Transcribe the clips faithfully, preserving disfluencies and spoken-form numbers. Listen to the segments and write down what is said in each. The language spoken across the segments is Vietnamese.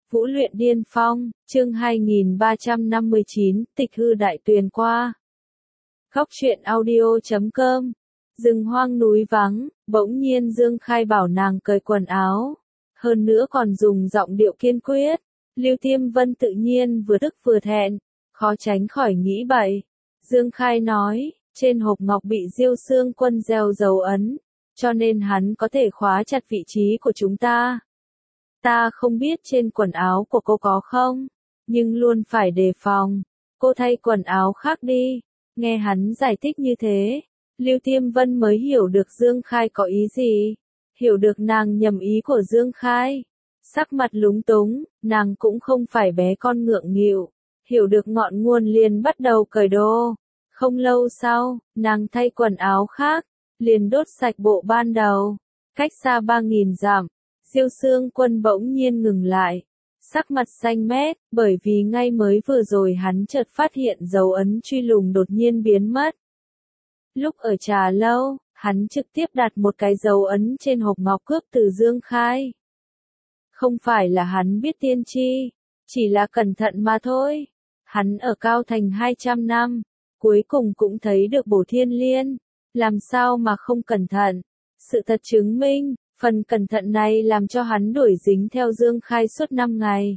Vũ luyện điên phong, chương hai nghìn ba trăm năm mươi chín, tịch hư đại tuyền qua. Góc truyện audio chấm com. Rừng hoang núi vắng, bỗng nhiên Dương Khai bảo nàng cởi quần áo. Hơn nữa còn dùng giọng điệu kiên quyết. Lưu Tiêm Vân tự nhiên vừa tức vừa thẹn, khó tránh khỏi nghĩ bậy. Dương Khai nói, trên hộp ngọc bị Diêu Xương Quân gieo dấu ấn, cho nên hắn có thể khóa chặt vị trí của chúng ta. Ta không biết trên quần áo của cô có không, nhưng luôn phải đề phòng. Cô thay quần áo khác đi. Nghe hắn giải thích như thế, Lưu Tiêm Vân mới hiểu được Dương Khai có ý gì. Hiểu được nàng nhầm ý của Dương Khai. Sắc mặt lúng túng, nàng cũng không phải bé con ngượng nghịu. Hiểu được ngọn nguồn liền bắt đầu cởi đồ. Không lâu sau, nàng thay quần áo khác, liền đốt sạch bộ ban đầu. Cách xa ba nghìn dặm. Diêu Xương Quân bỗng nhiên ngừng lại, sắc mặt xanh mét, bởi vì ngay mới vừa rồi hắn chợt phát hiện dấu ấn truy lùng đột nhiên biến mất. Lúc ở trà lâu, hắn trực tiếp đặt một cái dấu ấn trên hộp ngọc cướp từ Dương Khai. Không phải là hắn biết tiên tri, chỉ là cẩn thận mà thôi. Hắn ở Cao Thành hai trăm năm, cuối cùng cũng thấy được Bổ Thiên Liên, làm sao mà không cẩn thận. Sự thật chứng minh, phần cẩn thận này làm cho hắn đuổi dính theo Dương Khai suốt năm ngày.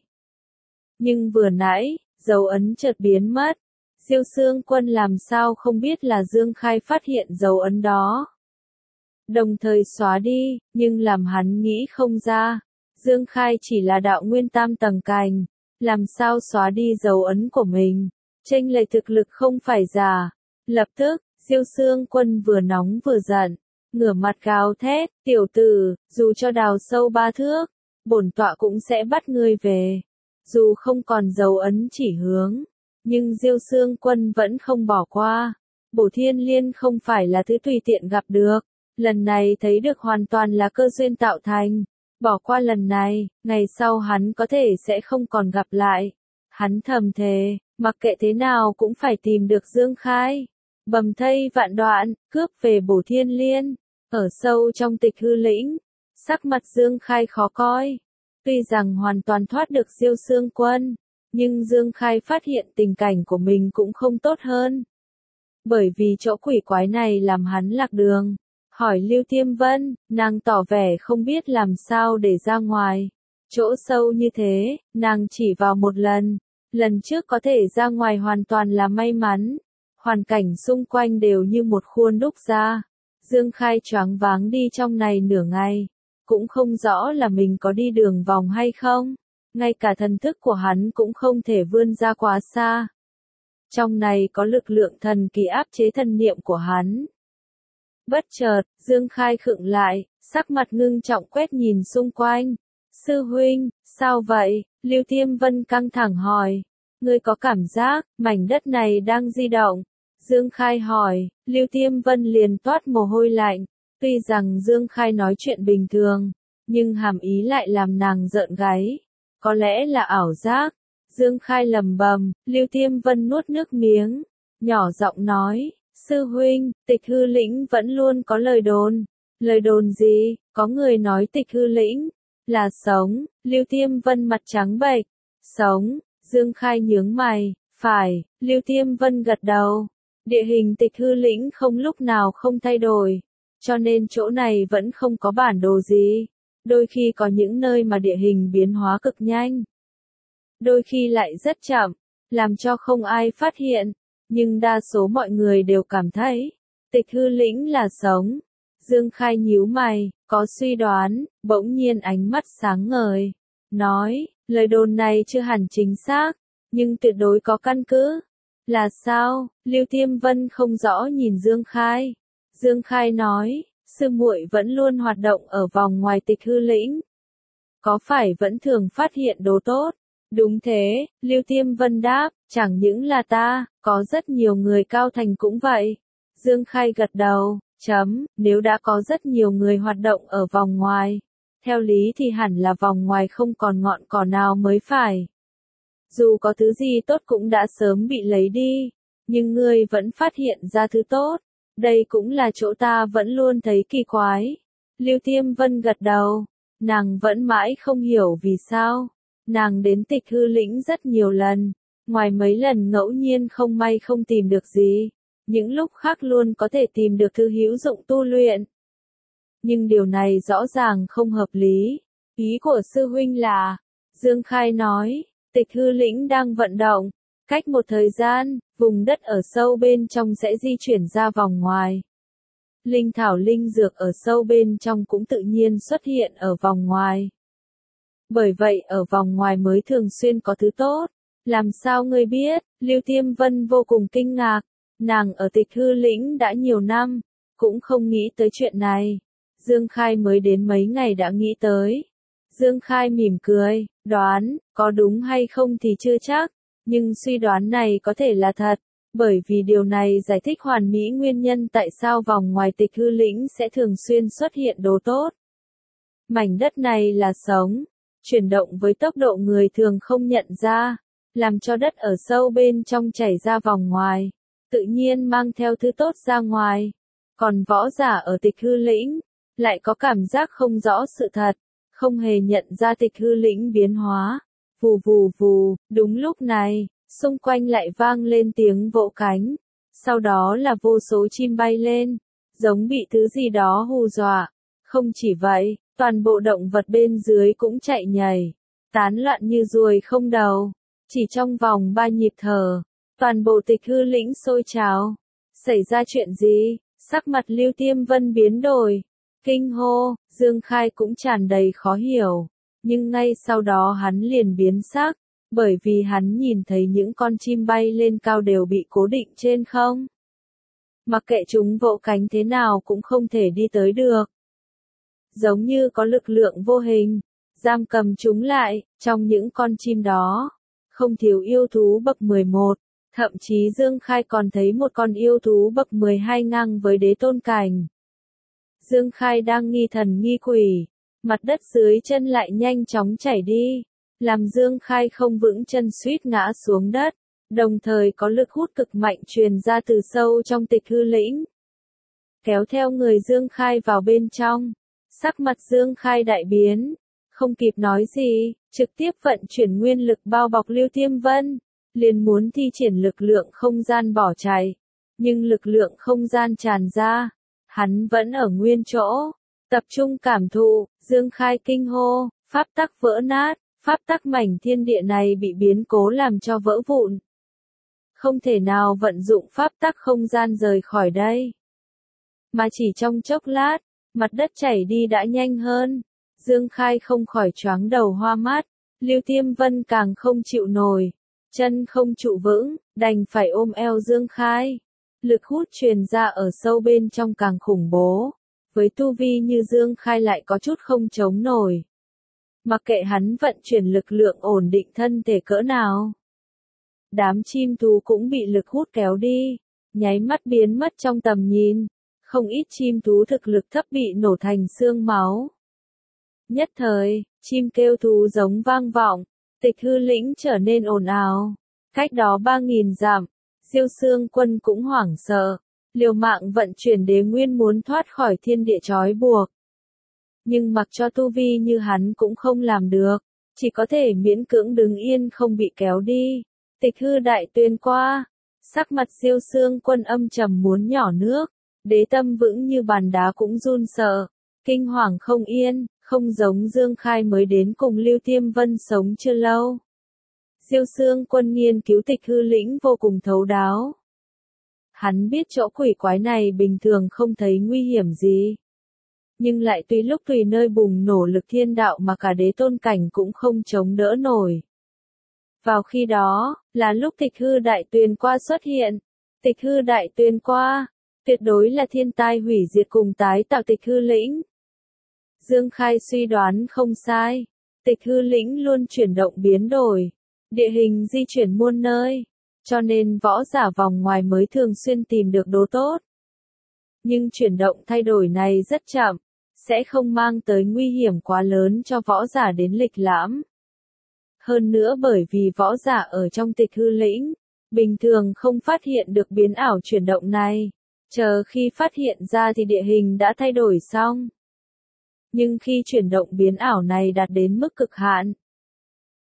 Nhưng vừa nãy, dấu ấn chợt biến mất. Diêu Xương Quân làm sao không biết là Dương Khai phát hiện dấu ấn đó. Đồng thời xóa đi, nhưng làm hắn nghĩ không ra. Dương Khai chỉ là đạo nguyên tam tầng cành, làm sao xóa đi dấu ấn của mình. Chênh lệch thực lực không phải giả. Lập tức, Diêu Xương Quân vừa nóng vừa giận. Ngửa mặt gào thét, tiểu tử, dù cho đào sâu ba thước, bổn tọa cũng sẽ bắt ngươi về. Dù không còn dấu ấn chỉ hướng, nhưng Diêu Xương Quân vẫn không bỏ qua. Bổ Thiên Liên không phải là thứ tùy tiện gặp được, lần này thấy được hoàn toàn là cơ duyên tạo thành. Bỏ qua lần này, ngày sau hắn có thể sẽ không còn gặp lại. Hắn thầm thề, mặc kệ thế nào cũng phải tìm được Dương Khai. Bầm thây vạn đoạn, cướp về Bổ Thiên Liên. Ở sâu trong tịch hư lĩnh, sắc mặt Dương Khai khó coi. Tuy rằng hoàn toàn thoát được Diêu Xương Quân, nhưng Dương Khai phát hiện tình cảnh của mình cũng không tốt hơn. Bởi vì chỗ quỷ quái này làm hắn lạc đường. Hỏi Lưu Tiêm Vân, nàng tỏ vẻ không biết làm sao để ra ngoài. Chỗ sâu như thế, nàng chỉ vào một lần. Lần trước có thể ra ngoài hoàn toàn là may mắn. Hoàn cảnh xung quanh đều như một khuôn đúc ra. Dương Khai choáng váng đi trong này nửa ngày, cũng không rõ là mình có đi đường vòng hay không, ngay cả thần thức của hắn cũng không thể vươn ra quá xa. Trong này có lực lượng thần kỳ áp chế thần niệm của hắn. Bất chợt, Dương Khai khựng lại, sắc mặt ngưng trọng quét nhìn xung quanh. Sư huynh, sao vậy? Lưu Tiêm Vân căng thẳng hỏi. Ngươi có cảm giác, mảnh đất này đang di động. Dương Khai hỏi, Lưu Tiêm Vân liền toát mồ hôi lạnh. Tuy rằng Dương Khai nói chuyện bình thường, nhưng hàm ý lại làm nàng rợn gáy. Có lẽ là ảo giác. Dương Khai lầm bầm, Lưu Tiêm Vân nuốt nước miếng, nhỏ giọng nói, sư huynh, tịch hư lĩnh vẫn luôn có lời đồn. Lời đồn gì? Có người nói tịch hư lĩnh là sống. Lưu Tiêm Vân mặt trắng bệch. Sống. Dương Khai nhướng mày. Phải. Lưu Tiêm Vân gật đầu. Địa hình tịch hư lĩnh không lúc nào không thay đổi, cho nên chỗ này vẫn không có bản đồ gì. Đôi khi có những nơi mà địa hình biến hóa cực nhanh, đôi khi lại rất chậm, làm cho không ai phát hiện, nhưng đa số mọi người đều cảm thấy tịch hư lĩnh là sống. Dương Khai nhíu mày, có suy đoán, bỗng nhiên ánh mắt sáng ngời, nói, lời đồn này chưa hẳn chính xác, nhưng tuyệt đối có căn cứ. Là sao? Lưu Tiêm Vân không rõ nhìn Dương Khai. Dương Khai nói, sư muội vẫn luôn hoạt động ở vòng ngoài tịch hư lĩnh. Có phải vẫn thường phát hiện đồ tốt? Đúng thế, Lưu Tiêm Vân đáp, chẳng những là ta, có rất nhiều người Cao Thành cũng vậy. Dương Khai gật đầu, chấm, nếu đã có rất nhiều người hoạt động ở vòng ngoài, theo lý thì hẳn là vòng ngoài không còn ngọn cỏ nào mới phải. Dù có thứ gì tốt cũng đã sớm bị lấy đi, nhưng ngươi vẫn phát hiện ra thứ tốt. Đây cũng là chỗ ta vẫn luôn thấy kỳ quái. Lưu Tiêm Vân gật đầu, nàng vẫn mãi không hiểu vì sao. Nàng đến tịch hư lĩnh rất nhiều lần, ngoài mấy lần ngẫu nhiên không may không tìm được gì, những lúc khác luôn có thể tìm được thứ hữu dụng tu luyện. Nhưng điều này rõ ràng không hợp lý. Ý của sư huynh là, Dương Khai nói, tịch hư lĩnh đang vận động, cách một thời gian, vùng đất ở sâu bên trong sẽ di chuyển ra vòng ngoài. Linh thảo linh dược ở sâu bên trong cũng tự nhiên xuất hiện ở vòng ngoài. Bởi vậy ở vòng ngoài mới thường xuyên có thứ tốt. Làm sao ngươi biết? Lưu Tiêm Vân vô cùng kinh ngạc. Nàng ở tịch hư lĩnh đã nhiều năm, cũng không nghĩ tới chuyện này. Dương Khai mới đến mấy ngày đã nghĩ tới. Dương Khai mỉm cười, đoán, có đúng hay không thì chưa chắc, nhưng suy đoán này có thể là thật, bởi vì điều này giải thích hoàn mỹ nguyên nhân tại sao vòng ngoài tịch hư lĩnh sẽ thường xuyên xuất hiện đồ tốt. Mảnh đất này là sống, chuyển động với tốc độ người thường không nhận ra, làm cho đất ở sâu bên trong chảy ra vòng ngoài, tự nhiên mang theo thứ tốt ra ngoài. Còn võ giả ở tịch hư lĩnh, lại có cảm giác không rõ sự thật, không hề nhận ra tịch hư lĩnh biến hóa. Vù vù vù, đúng lúc này, xung quanh lại vang lên tiếng vỗ cánh, sau đó là vô số chim bay lên, giống bị thứ gì đó hù dọa. Không chỉ vậy, toàn bộ động vật bên dưới cũng chạy nhảy, tán loạn như ruồi không đầu. Chỉ trong vòng ba nhịp thở, toàn bộ tịch hư lĩnh sôi trào. Xảy ra chuyện gì? Sắc mặt Lưu Tiêm Vân biến đổi. Kinh hô, Dương Khai cũng tràn đầy khó hiểu. Nhưng ngay sau đó hắn liền biến sắc, bởi vì hắn nhìn thấy những con chim bay lên cao đều bị cố định trên không. Mặc kệ chúng vỗ cánh thế nào cũng không thể đi tới được. Giống như có lực lượng vô hình, giam cầm chúng lại, trong những con chim đó. Không thiếu yêu thú bậc mười một, thậm chí Dương Khai còn thấy một con yêu thú bậc mười hai ngang với đế tôn cảnh. Dương Khai đang nghi thần nghi quỷ, mặt đất dưới chân lại nhanh chóng chảy đi, làm Dương Khai không vững chân suýt ngã xuống đất, đồng thời có lực hút cực mạnh truyền ra từ sâu trong tịch hư lĩnh, kéo theo người Dương Khai vào bên trong. Sắc mặt Dương Khai đại biến, không kịp nói gì, trực tiếp vận chuyển nguyên lực bao bọc Lưu Tiêm Vân, liền muốn thi triển lực lượng không gian bỏ chạy, nhưng lực lượng không gian tràn ra, hắn vẫn ở nguyên chỗ, tập trung cảm thụ. Dương Khai kinh hô, pháp tắc vỡ nát, pháp tắc mảnh thiên địa này bị biến cố làm cho vỡ vụn. Không thể nào vận dụng pháp tắc không gian rời khỏi đây. Mà chỉ trong chốc lát, mặt đất chảy đi đã nhanh hơn. Dương Khai không khỏi choáng đầu hoa mắt, Lưu Tiêm Vân càng không chịu nổi, chân không trụ vững, đành phải ôm eo Dương Khai. Lực hút truyền ra ở sâu bên trong càng khủng bố, với tu vi như Dương Khai lại có chút không chống nổi. Mặc kệ hắn vận chuyển lực lượng ổn định thân thể cỡ nào, đám chim thú cũng bị lực hút kéo đi, nháy mắt biến mất trong tầm nhìn. Không ít chim thú thực lực thấp bị nổ thành xương máu. Nhất thời, chim kêu thú giống vang vọng, tịch hư lĩnh trở nên ồn ào. Cách đó ba nghìn dặm, Diêu Xương Quân cũng hoảng sợ, liều mạng vận chuyển đế nguyên muốn thoát khỏi thiên địa trói buộc. Nhưng mặc cho tu vi như hắn cũng không làm được, chỉ có thể miễn cưỡng đứng yên không bị kéo đi. Tịch hư đại tuyên qua, sắc mặt Diêu Xương Quân âm trầm muốn nhỏ nước. Đế tâm vững như bàn đá cũng run sợ, kinh hoàng không yên, không giống Dương Khai mới đến cùng Lưu Tiêm Vân sống chưa lâu. Diêu Xương Quân nghiên cứu tịch hư lĩnh vô cùng thấu đáo. Hắn biết chỗ quỷ quái này bình thường không thấy nguy hiểm gì, nhưng lại tùy lúc tùy nơi bùng nổ lực thiên đạo mà cả đế tôn cảnh cũng không chống đỡ nổi. Vào khi đó, là lúc tịch hư đại tuyền qua xuất hiện. Tịch hư đại tuyền qua, tuyệt đối là thiên tai hủy diệt cùng tái tạo tịch hư lĩnh. Dương Khai suy đoán không sai, tịch hư lĩnh luôn chuyển động biến đổi, địa hình di chuyển muôn nơi, cho nên võ giả vòng ngoài mới thường xuyên tìm được đồ tốt. Nhưng chuyển động thay đổi này rất chậm, sẽ không mang tới nguy hiểm quá lớn cho võ giả đến lịch lãm. Hơn nữa bởi vì võ giả ở trong tịch hư lĩnh, bình thường không phát hiện được biến ảo chuyển động này. Chờ khi phát hiện ra thì địa hình đã thay đổi xong. Nhưng khi chuyển động biến ảo này đạt đến mức cực hạn,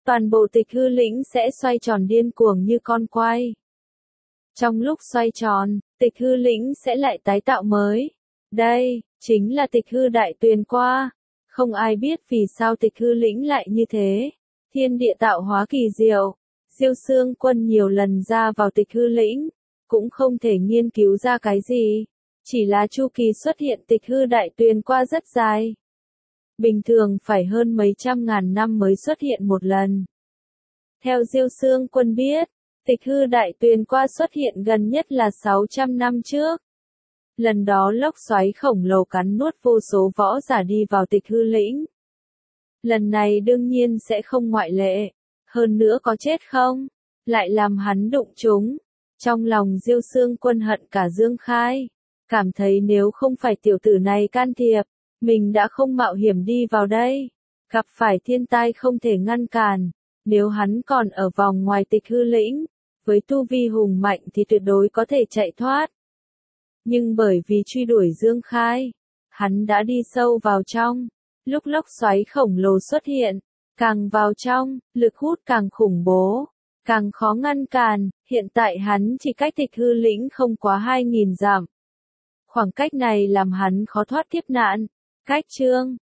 toàn bộ tịch hư lĩnh sẽ xoay tròn điên cuồng như con quay. Trong lúc xoay tròn, tịch hư lĩnh sẽ lại tái tạo mới. Đây, chính là tịch hư đại tuyền qua. Không ai biết vì sao tịch hư lĩnh lại như thế. Thiên địa tạo hóa kỳ diệu. Diêu Xương Quân nhiều lần ra vào tịch hư lĩnh, cũng không thể nghiên cứu ra cái gì. Chỉ là chu kỳ xuất hiện tịch hư đại tuyền qua rất dài. Bình thường phải hơn mấy trăm ngàn năm mới xuất hiện một lần. Theo Diêu Xương Quân biết, tịch hư đại tuyền qua xuất hiện gần nhất là sáu trăm năm trước. Lần đó lốc xoáy khổng lồ cắn nuốt vô số võ giả đi vào tịch hư lĩnh. Lần này đương nhiên sẽ không ngoại lệ. Hơn nữa có chết không? Lại làm hắn đụng chúng. Trong lòng Diêu Xương Quân hận cả Dương Khai. Cảm thấy nếu không phải tiểu tử này can thiệp, mình đã không mạo hiểm đi vào đây. Gặp phải thiên tai không thể ngăn cản. Nếu hắn còn ở vòng ngoài tịch hư lĩnh, với tu vi hùng mạnh thì tuyệt đối có thể chạy thoát. Nhưng bởi vì truy đuổi Dương Khai, hắn đã đi sâu vào trong. Lúc lốc xoáy khổng lồ xuất hiện, càng vào trong, lực hút càng khủng bố, càng khó ngăn cản. Hiện tại hắn chỉ cách tịch hư lĩnh không quá hai nghìn dặm. Khoảng cách này làm hắn khó thoát kiếp nạn. Cách chương